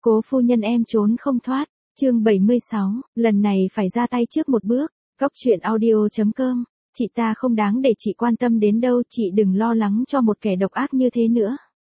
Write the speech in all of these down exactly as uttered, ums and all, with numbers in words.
Cố phu nhân em trốn không thoát, chương bảy mươi sáu, lần này phải ra tay trước một bước. Góc truyện audio chấm com, chị ta không đáng để chị quan tâm đến đâu, chị đừng lo lắng cho một kẻ độc ác như thế nữa.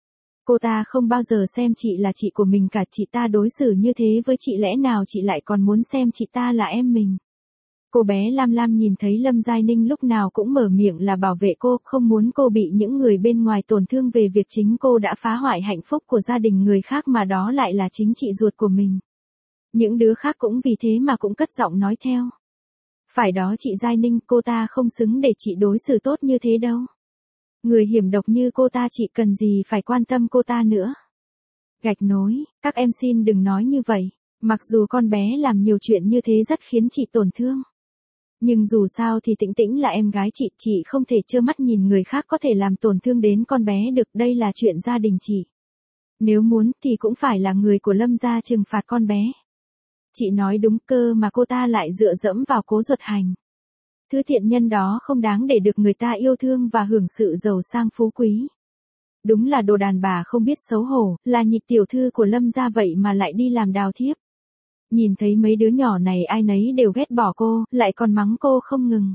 Cô ta không bao giờ xem chị là chị của mình cả, chị ta đối xử như thế với chị lẽ nào chị lại còn muốn xem chị ta là em mình. Cô bé Lam Lam nhìn thấy Lâm Giai Ninh lúc nào cũng mở miệng là bảo vệ cô, không muốn cô bị những người bên ngoài tổn thương về việc chính cô đã phá hoại hạnh phúc của gia đình người khác mà đó lại là chính chị ruột của mình. Những đứa khác cũng vì thế mà cũng cất giọng nói theo. Phải đó chị Giai Ninh, cô ta không xứng để chị đối xử tốt như thế đâu. Người hiểm độc như cô ta chị cần gì phải quan tâm cô ta nữa. Gạch nối, các em xin đừng nói như vậy, mặc dù con bé làm nhiều chuyện như thế rất khiến chị tổn thương. Nhưng dù sao thì Tĩnh Tĩnh là em gái chị, chị không thể trơ mắt nhìn người khác có thể làm tổn thương đến con bé được, đây là chuyện gia đình chị. Nếu muốn thì cũng phải là người của Lâm gia trừng phạt con bé. Chị nói đúng cơ mà cô ta lại dựa dẫm vào Cố Duật Hành. Thứ thiện nhân đó không đáng để được người ta yêu thương và hưởng sự giàu sang phú quý. Đúng là đồ đàn bà không biết xấu hổ, là nhị tiểu thư của Lâm gia vậy mà lại đi làm đào thiếp. Nhìn thấy mấy đứa nhỏ này ai nấy đều ghét bỏ cô, lại còn mắng cô không ngừng.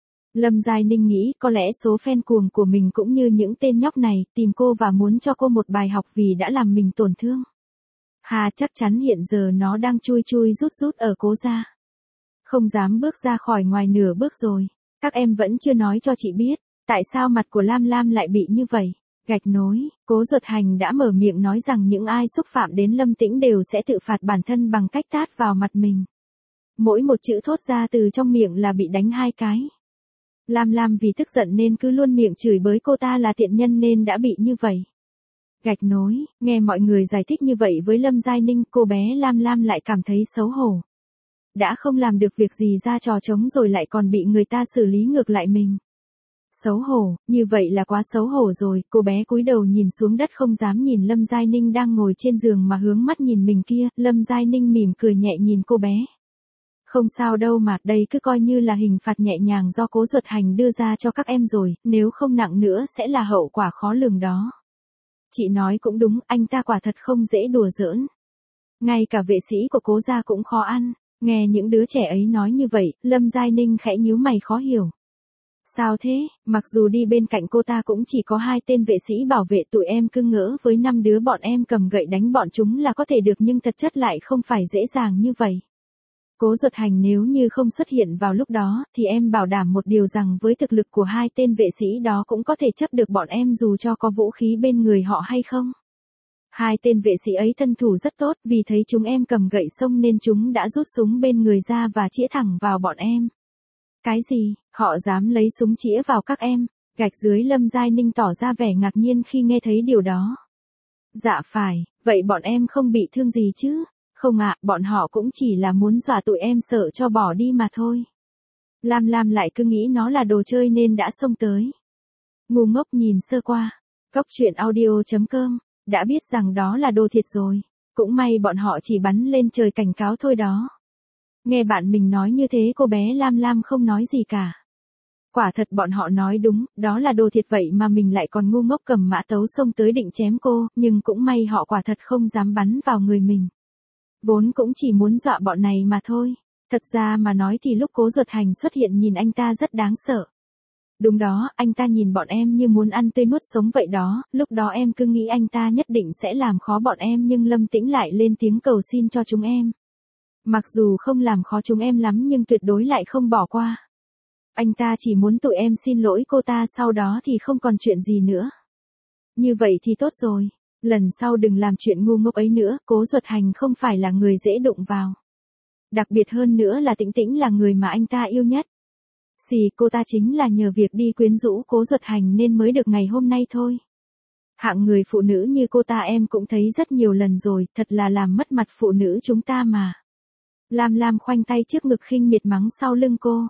Lâm Giai Ninh nghĩ có lẽ số fan cuồng của mình cũng như những tên nhóc này, tìm cô và muốn cho cô một bài học vì đã làm mình tổn thương. Hà chắc chắn hiện giờ nó đang chui chui rút rút ở Cố gia. Không dám bước ra khỏi ngoài nửa bước rồi. Các em vẫn chưa nói cho chị biết, tại sao mặt của Lam Lam lại bị như vậy. Gạch nối, Cố Duật Hành đã mở miệng nói rằng những ai xúc phạm đến Lâm Tĩnh đều sẽ tự phạt bản thân bằng cách tát vào mặt mình. Mỗi một chữ thốt ra từ trong miệng là bị đánh hai cái. Lam Lam vì tức giận nên cứ luôn miệng chửi bới cô ta là tiện nhân nên đã bị như vậy. Gạch nối, nghe mọi người giải thích như vậy với Lâm Giai Ninh, cô bé Lam Lam lại cảm thấy xấu hổ. Đã không làm được việc gì ra trò trống rồi lại còn bị người ta xử lý ngược lại mình. Xấu hổ, như vậy là quá xấu hổ rồi, cô bé cúi đầu nhìn xuống đất không dám nhìn Lâm Giai Ninh đang ngồi trên giường mà hướng mắt nhìn mình kia, Lâm Giai Ninh mỉm cười nhẹ nhìn cô bé. Không sao đâu mà, đây cứ coi như là hình phạt nhẹ nhàng do Cố Duật Hành đưa ra cho các em rồi, nếu không nặng nữa sẽ là hậu quả khó lường đó. Chị nói cũng đúng, anh ta quả thật không dễ đùa giỡn. Ngay cả vệ sĩ của Cố gia cũng khó ăn. Nghe những đứa trẻ ấy nói như vậy, Lâm Giai Ninh khẽ nhíu mày khó hiểu. Sao thế, mặc dù đi bên cạnh cô ta cũng chỉ có hai tên vệ sĩ bảo vệ, tụi em cứ ngỡ với năm đứa bọn em cầm gậy đánh bọn chúng là có thể được, nhưng thật chất lại không phải dễ dàng như vậy. Cố Duật Hành nếu như không xuất hiện vào lúc đó thì em bảo đảm một điều rằng với thực lực của hai tên vệ sĩ đó cũng có thể chấp được bọn em dù cho có vũ khí bên người họ hay không. Hai tên vệ sĩ ấy thân thủ rất tốt, vì thấy chúng em cầm gậy xông nên chúng đã rút súng bên người ra và chĩa thẳng vào bọn em. Cái gì, họ dám lấy súng chĩa vào các em? Gạch dưới, Lâm Giai Ninh tỏ ra vẻ ngạc nhiên khi nghe thấy điều đó. Dạ phải, vậy bọn em không bị thương gì chứ? Không ạ, bọn họ cũng chỉ là muốn dọa tụi em sợ cho bỏ đi mà thôi. Lam Lam lại cứ nghĩ nó là đồ chơi nên đã xông tới. Ngu ngốc nhìn sơ qua. Góc truyện audio chấm com. Đã biết rằng đó là đồ thiệt rồi. Cũng may bọn họ chỉ bắn lên trời cảnh cáo thôi đó. Nghe bạn mình nói như thế cô bé Lam Lam không nói gì cả. Quả thật bọn họ nói đúng, đó là đồ thiệt vậy mà mình lại còn ngu ngốc cầm mã tấu xông tới định chém cô, nhưng cũng may họ quả thật không dám bắn vào người mình. Vốn cũng chỉ muốn dọa bọn này mà thôi. Thật ra mà nói thì lúc Cố Duật Hành xuất hiện nhìn anh ta rất đáng sợ. Đúng đó, anh ta nhìn bọn em như muốn ăn tươi nuốt sống vậy đó, lúc đó em cứ nghĩ anh ta nhất định sẽ làm khó bọn em nhưng Lâm Tĩnh lại lên tiếng cầu xin cho chúng em. Mặc dù không làm khó chúng em lắm nhưng tuyệt đối lại không bỏ qua. Anh ta chỉ muốn tụi em xin lỗi cô ta, sau đó thì không còn chuyện gì nữa. Như vậy thì tốt rồi, lần sau đừng làm chuyện ngu ngốc ấy nữa, Cố Duật Hành không phải là người dễ đụng vào. Đặc biệt hơn nữa là Tĩnh Tĩnh là người mà anh ta yêu nhất. Xì, cô ta chính là nhờ việc đi quyến rũ Cố Duật Hành nên mới được ngày hôm nay thôi. Hạng người phụ nữ như cô ta em cũng thấy rất nhiều lần rồi, thật là làm mất mặt phụ nữ chúng ta mà. Lam Lam khoanh tay trước ngực khinh miệt mắng sau lưng cô.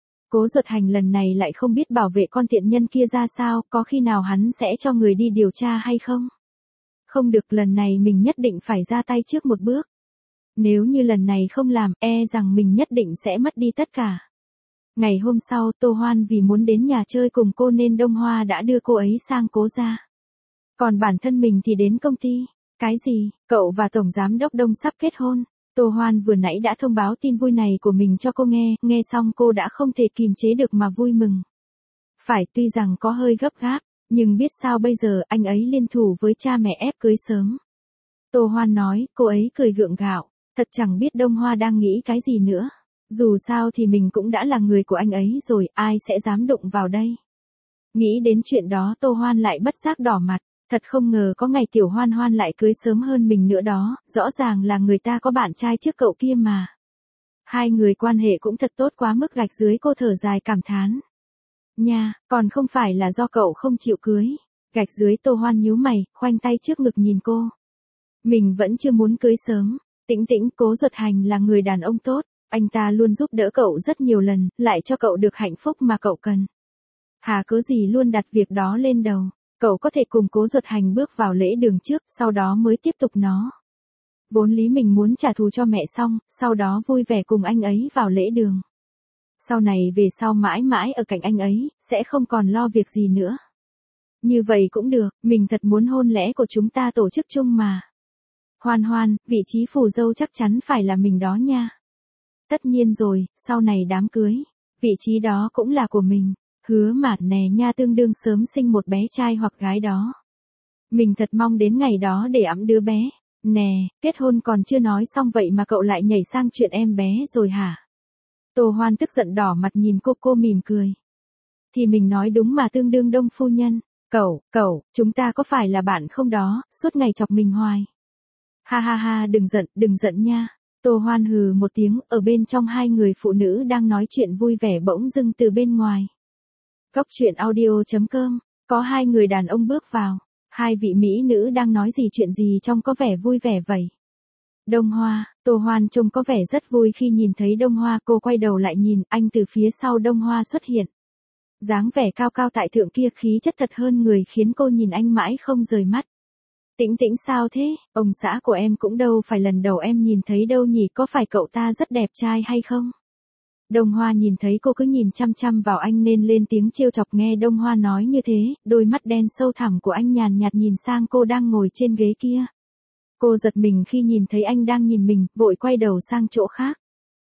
Cố Duật Hành lần này lại không biết bảo vệ con tiện nhân kia ra sao, có khi nào hắn sẽ cho người đi điều tra hay không? Không được, lần này mình nhất định phải ra tay trước một bước. Nếu như lần này không làm, e rằng mình nhất định sẽ mất đi tất cả. Ngày hôm sau, Tô Hoan vì muốn đến nhà chơi cùng cô nên Đông Hoa đã đưa cô ấy sang Cố gia. Còn bản thân mình thì đến công ty. Cái gì, cậu và Tổng Giám đốc Đông sắp kết hôn? Tô Hoan vừa nãy đã thông báo tin vui này của mình cho cô nghe, nghe xong cô đã không thể kìm chế được mà vui mừng. Phải, tuy rằng có hơi gấp gáp, nhưng biết sao bây giờ, anh ấy liên thủ với cha mẹ ép cưới sớm. Tô Hoan nói, cô ấy cười gượng gạo, thật chẳng biết Đông Hoa đang nghĩ cái gì nữa. Dù sao thì mình cũng đã là người của anh ấy rồi, ai sẽ dám đụng vào đây. Nghĩ đến chuyện đó Tô Hoan lại bất giác đỏ mặt, thật không ngờ có ngày Tiểu Hoan Hoan lại cưới sớm hơn mình nữa đó, rõ ràng là người ta có bạn trai trước cậu kia mà. Hai người quan hệ cũng thật tốt quá mức gạch dưới, cô thở dài cảm thán. Nha, còn không phải là do cậu không chịu cưới. Gạch dưới Tô Hoan nhíu mày, khoanh tay trước ngực nhìn cô. Mình vẫn chưa muốn cưới sớm. Tĩnh Tĩnh, Cố Duật Hành là người đàn ông tốt, anh ta luôn giúp đỡ cậu rất nhiều lần, lại cho cậu được hạnh phúc mà cậu cần. Hà cớ gì luôn đặt việc đó lên đầu, cậu có thể cùng Cố Duật Hành bước vào lễ đường trước, sau đó mới tiếp tục nó. Vốn lý mình muốn trả thù cho mẹ xong, sau đó vui vẻ cùng anh ấy vào lễ đường. Sau này về sau mãi mãi ở cạnh anh ấy, sẽ không còn lo việc gì nữa. Như vậy cũng được, mình thật muốn hôn lễ của chúng ta tổ chức chung mà. Hoan Hoan, vị trí phù dâu chắc chắn phải là mình đó nha. Tất nhiên rồi, sau này đám cưới, vị trí đó cũng là của mình. Hứa mà nè nha, tương đương sớm sinh một bé trai hoặc gái đó. Mình thật mong đến ngày đó để ẵm đứa bé. Nè, kết hôn còn chưa nói xong vậy mà cậu lại nhảy sang chuyện em bé rồi hả? Tô Hoan tức giận đỏ mặt nhìn cô, cô mỉm cười. Thì mình nói đúng mà, tương đương Đông phu nhân. Cậu, cậu, chúng ta có phải là bạn không đó, suốt ngày chọc mình hoài. Ha ha ha, đừng giận, đừng giận nha. Tô Hoan hừ một tiếng, ở bên trong hai người phụ nữ đang nói chuyện vui vẻ bỗng dưng từ bên ngoài. Góc truyện audio chấm com, có hai người đàn ông bước vào. Hai vị mỹ nữ đang nói gì chuyện gì trông có vẻ vui vẻ vậy. Đông Hoa, Tô Hoan trông có vẻ rất vui khi nhìn thấy Đông Hoa, cô quay đầu lại nhìn, anh từ phía sau Đông Hoa xuất hiện. Dáng vẻ cao cao tại thượng kia khí chất thật hơn người khiến cô nhìn anh mãi không rời mắt. Tĩnh Tĩnh sao thế, ông xã của em cũng đâu phải lần đầu em nhìn thấy đâu nhỉ, có phải cậu ta rất đẹp trai hay không? Đông Hoa nhìn thấy cô cứ nhìn chăm chăm vào anh nên lên tiếng trêu chọc, nghe Đông Hoa nói như thế, đôi mắt đen sâu thẳm của anh nhàn nhạt nhìn sang cô đang ngồi trên ghế kia. Cô giật mình khi nhìn thấy anh đang nhìn mình, vội quay đầu sang chỗ khác.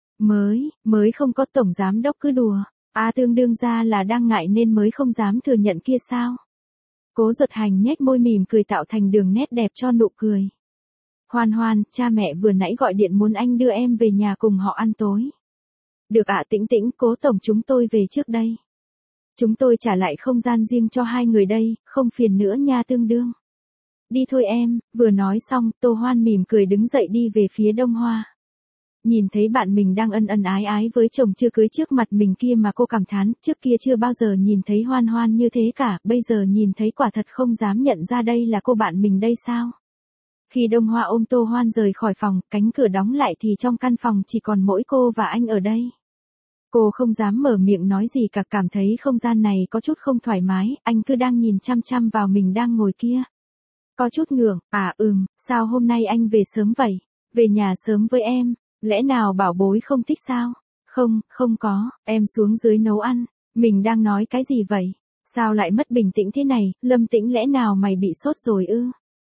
Mới, mới không có Tổng Giám đốc cứ đùa, à tương đương ra là đang ngại nên mới không dám thừa nhận kia sao? Cố Duật Hành nhếch môi mỉm cười tạo thành đường nét đẹp cho nụ cười. Hoan Hoan, cha mẹ vừa nãy gọi điện muốn anh đưa em về nhà cùng họ ăn tối. Được ạ. Tĩnh Tĩnh, Cố Tổng chúng tôi về trước đây. Chúng tôi trả lại không gian riêng cho hai người đây, không phiền nữa nha tương đương. Đi thôi em, vừa nói xong, Tô Hoan mỉm cười đứng dậy đi về phía Đông Hoa. Nhìn thấy bạn mình đang ân ân ái ái với chồng chưa cưới trước mặt mình kia mà cô cảm thán, trước kia chưa bao giờ nhìn thấy Hoan Hoan như thế cả, bây giờ nhìn thấy quả thật không dám nhận ra đây là cô bạn mình đây sao. Khi Đông Hoa ôm Tô Hoan rời khỏi phòng, cánh cửa đóng lại thì trong căn phòng chỉ còn mỗi cô và anh ở đây. Cô không dám mở miệng nói gì cả, cảm thấy không gian này có chút không thoải mái, anh cứ đang nhìn chăm chăm vào mình đang ngồi kia. Có chút ngượng, à ừm, sao hôm nay anh về sớm vậy? Về nhà sớm với em, lẽ nào bảo bối không thích sao? Không, không có, em xuống dưới nấu ăn. Mình đang nói cái gì vậy? Sao lại mất bình tĩnh thế này, Lâm Tĩnh, lẽ nào mày bị sốt rồi ư?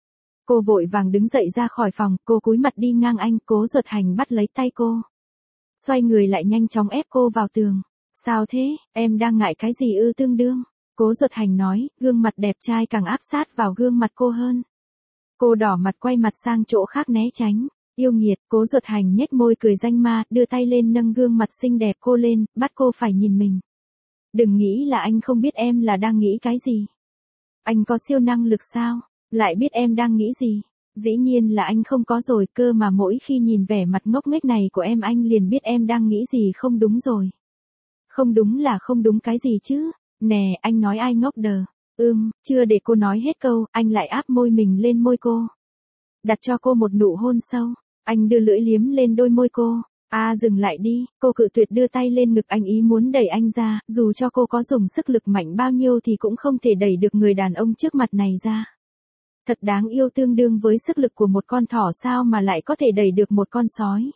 Cô vội vàng đứng dậy ra khỏi phòng, cô cúi mặt đi ngang anh, Cố Duật Hành bắt lấy tay cô. Xoay người lại nhanh chóng ép cô vào tường. Sao thế, em đang ngại cái gì ư tương đương? Cố Duật Hành nói, gương mặt đẹp trai càng áp sát vào gương mặt cô hơn. Cô đỏ mặt quay mặt sang chỗ khác né tránh. Yêu nghiệt, Cố Duật Hành nhếch môi cười danh ma, đưa tay lên nâng gương mặt xinh đẹp cô lên, bắt cô phải nhìn mình. Đừng nghĩ là anh không biết em là đang nghĩ cái gì. Anh có siêu năng lực sao? Lại biết em đang nghĩ gì? Dĩ nhiên là anh không có rồi, cơ mà mỗi khi nhìn vẻ mặt ngốc nghếch này của em anh liền biết em đang nghĩ gì không đúng rồi. Không đúng là không đúng cái gì chứ? Nè, anh nói ai ngốc đờ? Ưm, chưa để cô nói hết câu, anh lại áp môi mình lên môi cô. Đặt cho cô một nụ hôn sâu, anh đưa lưỡi liếm lên đôi môi cô. À dừng lại đi, cô cự tuyệt đưa tay lên ngực anh, ý muốn đẩy anh ra, dù cho cô có dùng sức lực mạnh bao nhiêu thì cũng không thể đẩy được người đàn ông trước mặt này ra. Thật đáng yêu, tương đương với sức lực của một con thỏ sao mà lại có thể đẩy được một con sói.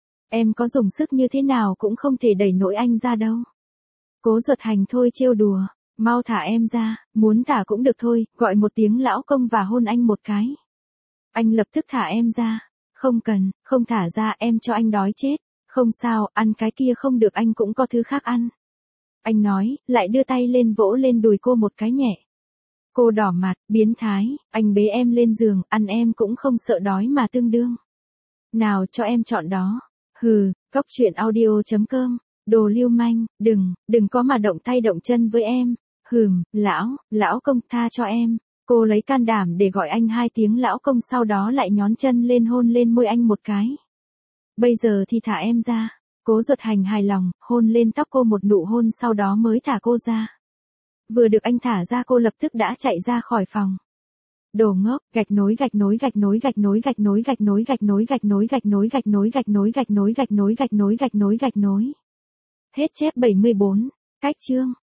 Em có dùng sức như thế nào cũng không thể đẩy nổi anh ra đâu. Cố Duật Hành thôi trêu đùa, mau thả em ra, muốn thả cũng được thôi, gọi một tiếng lão công và hôn anh một cái. Anh lập tức thả em ra. Không cần, không thả ra, em cho anh đói chết. Không sao, ăn cái kia không được, anh cũng có thứ khác ăn. Anh nói, lại đưa tay lên vỗ lên đùi cô một cái nhẹ. Cô đỏ mặt, biến thái, anh bế em lên giường, ăn em cũng không sợ đói mà tương đương. Nào cho em chọn đó. Hừ, cóc truyện audio chấm com, đồ lưu manh, đừng, đừng có mà động tay động chân với em. Hừm, lão, lão công tha cho em. Cô lấy can đảm để gọi anh hai tiếng lão công, sau đó lại nhón chân lên hôn lên môi anh một cái. Bây giờ thì thả em ra. Cố Duật Hành hài lòng, hôn lên tóc cô một nụ hôn, sau đó mới thả cô ra. Vừa được anh thả ra, cô lập tức đã chạy ra khỏi phòng. Đồ ngốc, gạch nối gạch nối gạch nối gạch nối gạch nối gạch nối gạch nối gạch nối gạch nối gạch nối gạch nối gạch nối gạch nối gạch nối gạch nối gạch nối. Hết chép bảy mươi bốn. Cách chương